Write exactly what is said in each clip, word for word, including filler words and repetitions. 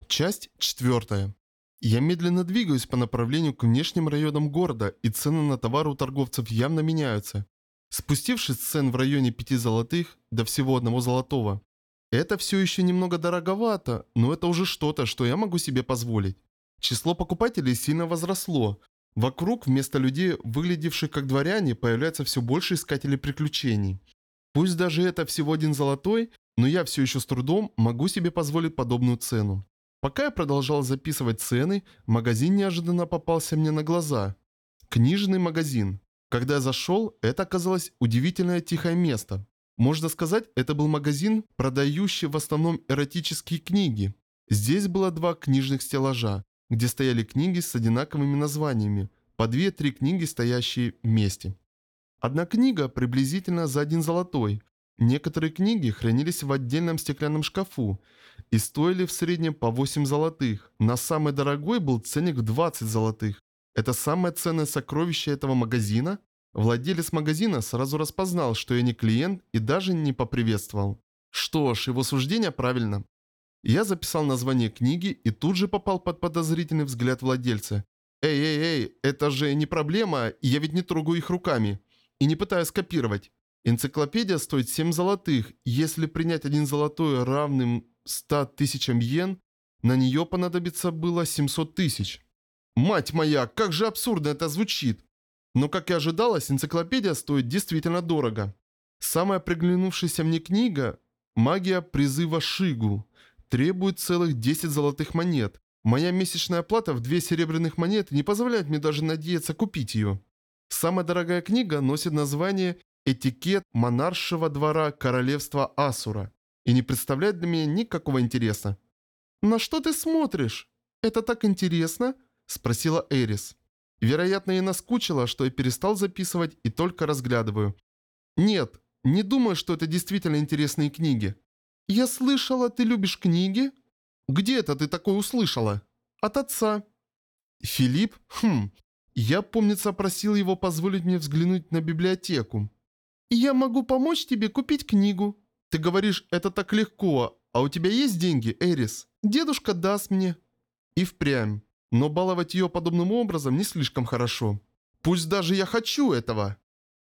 Часть четвертая. Я медленно двигаюсь по направлению к внешним районам города, и цены на товары у торговцев явно меняются. Спустившись с цен в районе пяти золотых до всего одного золотого. Это все еще немного дороговато, но это уже что-то, что я могу себе позволить. Число покупателей сильно возросло. Вокруг вместо людей, выглядевших как дворяне, появляется все больше искателей приключений. Пусть даже это всего один золотой, но я все еще с трудом могу себе позволить подобную цену. Пока я продолжал записывать цены, магазин неожиданно попался мне на глаза. Книжный магазин. Когда я зашел, это оказалось удивительное тихое место. Можно сказать, это был магазин, продающий в основном эротические книги. Здесь было два книжных стеллажа, где стояли книги с одинаковыми названиями, по две-три книги, стоящие вместе. Одна книга приблизительно за один золотой. Некоторые книги хранились в отдельном стеклянном шкафу и стоили в среднем по восемь золотых. На самый дорогой был ценник в двадцать золотых. Это самое ценное сокровище этого магазина? Владелец магазина сразу распознал, что я не клиент, и даже не поприветствовал. Что ж, его суждение правильно. Я записал название книги и тут же попал под подозрительный взгляд владельца. «Эй, эй, эй, это же не проблема, я ведь не трогаю их руками. И не пытаюсь копировать. Энциклопедия стоит семь золотых. Если принять один золотой равным ста тысячам йен, на нее понадобится было семьсот тысяч. Мать моя, как же абсурдно это звучит. Но, как и ожидалось, энциклопедия стоит действительно дорого. Самая приглянувшаяся мне книга «Магия призыва Шигу» требует целых десять золотых монет. Моя месячная плата в две серебряных монеты не позволяет мне даже надеяться купить ее. Самая дорогая книга носит название «Этикет монаршего двора королевства Асура» и не представляет для меня никакого интереса. «На что ты смотришь? Это так интересно?» – спросила Эрис. Вероятно, ей наскучило, что я перестал записывать и только разглядываю. «Нет, не думаю, что это действительно интересные книги». «Я слышала, ты любишь книги?» «Где это ты такое услышала?» «От отца». «Филипп? Хм. Я, помнится, просил его позволить мне взглянуть на библиотеку». «Я могу помочь тебе купить книгу». «Ты говоришь, это так легко, а у тебя есть деньги, Эрис?» «Дедушка даст мне». И впрямь. Но баловать ее подобным образом не слишком хорошо. Пусть даже я хочу этого.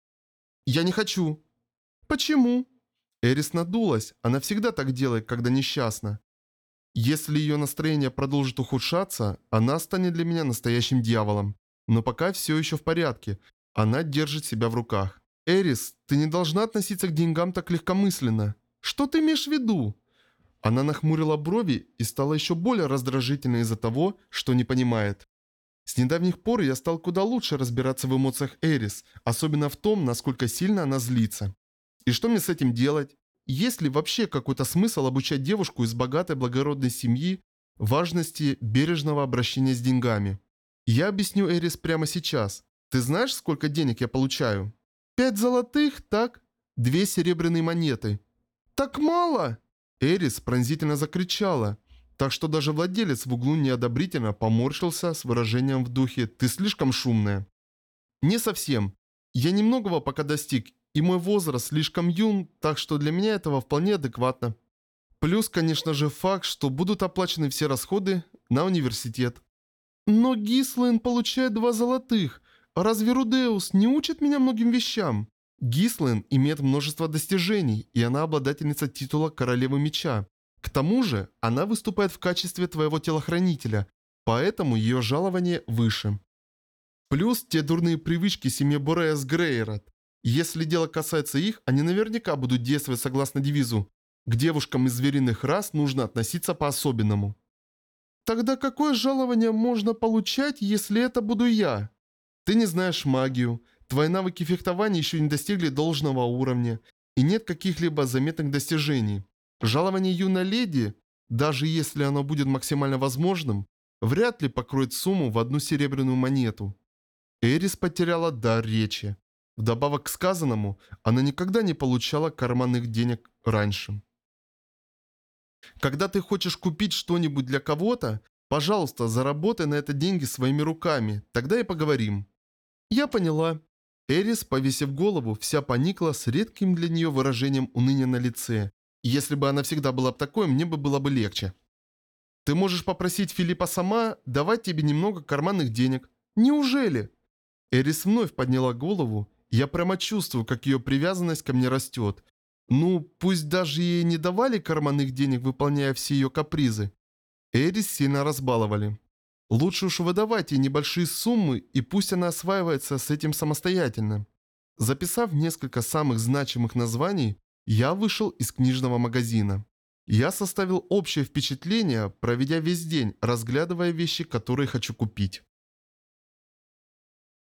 Я не хочу. Почему? Эрис надулась. Она всегда так делает, когда несчастна. Если ее настроение продолжит ухудшаться, она станет для меня настоящим дьяволом. Но пока все еще в порядке. Она держит себя в руках. Эрис, ты не должна относиться к деньгам так легкомысленно. Что ты имеешь в виду? Она нахмурила брови и стала еще более раздражительной из-за того, что не понимает. С недавних пор я стал куда лучше разбираться в эмоциях Эрис, особенно в том, насколько сильно она злится. И что мне с этим делать? Есть ли вообще какой-то смысл обучать девушку из богатой благородной семьи важности бережного обращения с деньгами? Я объясню Эрис прямо сейчас. Ты знаешь, сколько денег я получаю? Пять золотых, так? Две серебряные монеты. Так мало! Эрис пронзительно закричала, так что даже владелец в углу неодобрительно поморщился с выражением в духе «ты слишком шумная». Не совсем. Я немногого пока достиг, и мой возраст слишком юн, так что для меня этого вполне адекватно. Плюс, конечно же, факт, что будут оплачены все расходы на университет. Но Гислайн получает два золотых. Разве Рудеус не учит меня многим вещам? Гислайн имеет множество достижений, и она обладательница титула Королевы Меча. К тому же, она выступает в качестве твоего телохранителя, поэтому ее жалование выше. Плюс те дурные привычки семьи Бореас Грейрот. Если дело касается их, они наверняка будут действовать согласно девизу «К девушкам из звериных рас нужно относиться по-особенному». Тогда какое жалование можно получать, если это буду я? Ты не знаешь магию. Твои навыки фехтования еще не достигли должного уровня, и нет каких-либо заметных достижений. Жалование юной леди, даже если оно будет максимально возможным, вряд ли покроет сумму в одну серебряную монету. Эрис потеряла дар речи. Вдобавок к сказанному, она никогда не получала карманных денег раньше. Когда ты хочешь купить что-нибудь для кого-то, пожалуйста, заработай на это деньги своими руками, тогда и поговорим. Я поняла. Эрис, повесив голову, вся поникла с редким для нее выражением уныния на лице. Если бы она всегда была бы такой, мне бы было бы легче. Ты можешь попросить Филиппа сама давать тебе немного карманных денег. Неужели? Эрис вновь подняла голову. Я прямо чувствую, как ее привязанность ко мне растет. Ну, пусть даже ей не давали карманных денег, выполняя все ее капризы. Эрис сильно разбаловали. Лучше уж выдавать ей небольшие суммы, и пусть она осваивается с этим самостоятельно. Записав несколько самых значимых названий, я вышел из книжного магазина. Я составил общее впечатление, проведя весь день, разглядывая вещи, которые хочу купить.